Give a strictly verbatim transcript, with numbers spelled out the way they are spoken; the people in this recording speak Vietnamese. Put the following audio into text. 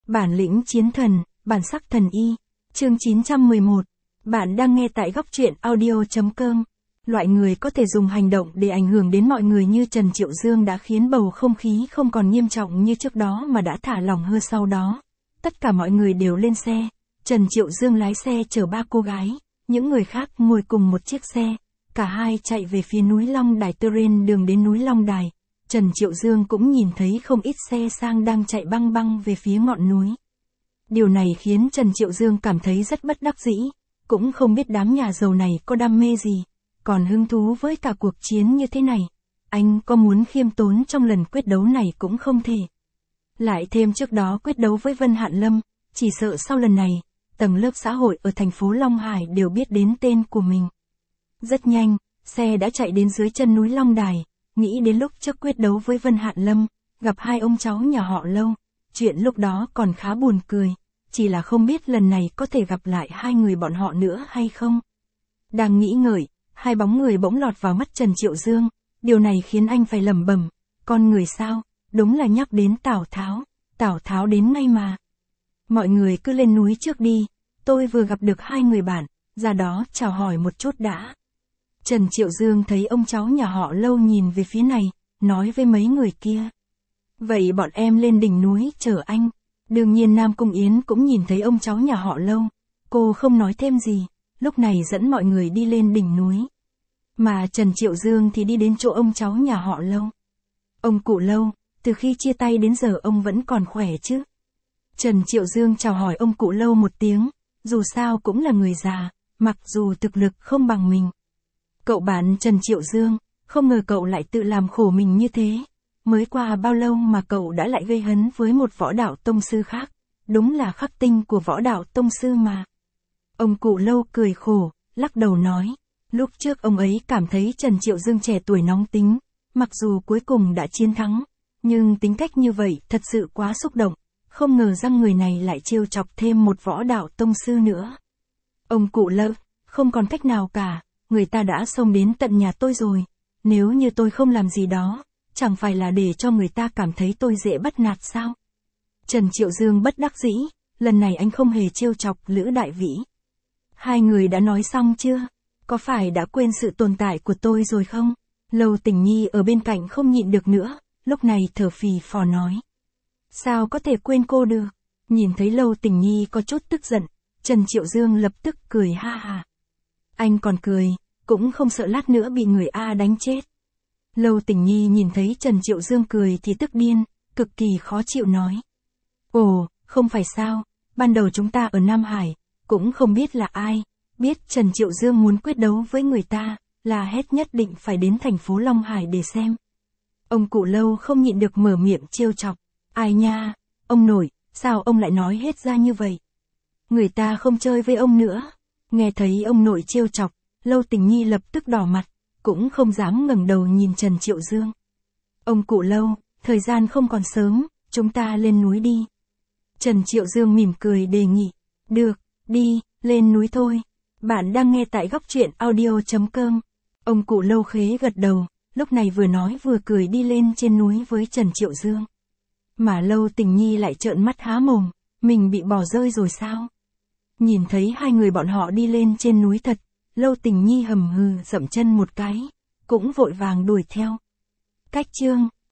Bản lĩnh chiến thần, bản sắc thần y. Chương chín trăm mười một. Bạn đang nghe tại góc truyện audio chấm com. Loại người có thể dùng hành động để ảnh hưởng đến mọi người như Trần Triệu Dương đã khiến bầu không khí không còn nghiêm trọng như trước đó mà đã thả lỏng hơn sau đó. Tất cả mọi người đều lên xe. Trần Triệu Dương lái xe chở ba cô gái, những người khác ngồi cùng một chiếc xe. Cả hai chạy về phía núi Long Đài. Trên đường đến núi Long Đài, Trần Triệu Dương cũng nhìn thấy không ít xe sang đang chạy băng băng về phía ngọn núi. Điều này khiến Trần Triệu Dương cảm thấy rất bất đắc dĩ, cũng không biết đám nhà giàu này có đam mê gì, còn hứng thú với cả cuộc chiến như thế này. Anh có muốn khiêm tốn trong lần quyết đấu này cũng không thể. Lại thêm trước đó quyết đấu với Vân Hạn Lâm, chỉ sợ sau lần này, tầng lớp xã hội ở thành phố Long Hải đều biết đến tên của mình. Rất nhanh, xe đã chạy đến dưới chân núi Long Đài, nghĩ đến lúc trước quyết đấu với Vân Hạn Lâm, gặp hai ông cháu nhà họ Lâu, chuyện lúc đó còn khá buồn cười, chỉ là không biết lần này có thể gặp lại hai người bọn họ nữa hay không. Đang nghĩ ngợi, hai bóng người bỗng lọt vào mắt Trần Triệu Dương, điều này khiến anh phải lẩm bẩm, con người sao, đúng là nhắc đến Tào Tháo, Tào Tháo đến ngay mà. Mọi người cứ lên núi trước đi, tôi vừa gặp được hai người bạn, ra đó chào hỏi một chút đã. Trần Triệu Dương thấy ông cháu nhà họ Lâu nhìn về phía này, nói với mấy người kia. Vậy bọn em lên đỉnh núi chờ anh. Đương nhiên Nam Cung Yến cũng nhìn thấy ông cháu nhà họ Lâu. Cô không nói thêm gì, lúc này dẫn mọi người đi lên đỉnh núi. Mà Trần Triệu Dương thì đi đến chỗ ông cháu nhà họ Lâu. Ông cụ Lâu, từ khi chia tay đến giờ ông vẫn còn khỏe chứ? Trần Triệu Dương chào hỏi ông cụ Lâu một tiếng, dù sao cũng là người già, mặc dù thực lực không bằng mình. Cậu bạn Trần Triệu Dương, không ngờ cậu lại tự làm khổ mình như thế. Mới qua bao lâu mà cậu đã lại gây hấn với một võ đạo tông sư khác, đúng là khắc tinh của võ đạo tông sư mà. Ông cụ Lâu cười khổ, lắc đầu nói, lúc trước ông ấy cảm thấy Trần Triệu Dương trẻ tuổi nóng tính, mặc dù cuối cùng đã chiến thắng, nhưng tính cách như vậy thật sự quá xúc động, không ngờ rằng người này lại trêu chọc thêm một võ đạo tông sư nữa. Ông cụ Lâu, không còn cách nào cả, người ta đã xông đến tận nhà tôi rồi, nếu như tôi không làm gì đó, chẳng phải là để cho người ta cảm thấy tôi dễ bắt nạt sao? Trần Triệu Dương bất đắc dĩ, lần này anh không hề trêu chọc Lữ Đại Vĩ. Hai người đã nói xong chưa? Có phải đã quên sự tồn tại của tôi rồi không? Lâu Tình Nhi ở bên cạnh không nhịn được nữa, lúc này thở phì phò nói. Sao có thể quên cô được? Nhìn thấy Lâu Tình Nhi có chút tức giận, Trần Triệu Dương lập tức cười ha ha. Anh còn cười, cũng không sợ lát nữa bị người A đánh chết. Lâu Tình Nhi nhìn thấy Trần Triệu Dương cười thì tức điên, cực kỳ khó chịu nói. Ồ, không phải sao, ban đầu chúng ta ở Nam Hải, cũng không biết là ai, biết Trần Triệu Dương muốn quyết đấu với người ta, là hết nhất định phải đến thành phố Long Hải để xem. Ông cụ Lâu không nhịn được mở miệng trêu chọc, ai nha, ông nội, sao ông lại nói hết ra như vậy? Người ta không chơi với ông nữa. Nghe thấy ông nội trêu chọc, Lâu Tình Nhi lập tức đỏ mặt, cũng không dám ngẩng đầu nhìn Trần Triệu Dương. Ông cụ Lâu, thời gian không còn sớm, chúng ta lên núi đi. Trần Triệu Dương mỉm cười đề nghị. Được, đi, lên núi thôi. Bạn đang nghe tại góc truyện audio chấm com. Ông cụ Lâu khế gật đầu, lúc này vừa nói vừa cười đi lên trên núi với Trần Triệu Dương. Mà Lâu Tình Nhi lại trợn mắt há mồm, mình bị bỏ rơi rồi sao? Nhìn thấy hai người bọn họ đi lên trên núi thật, Lâu Tình Nhi hầm hừ dậm chân một cái, cũng vội vàng đuổi theo. Cách chương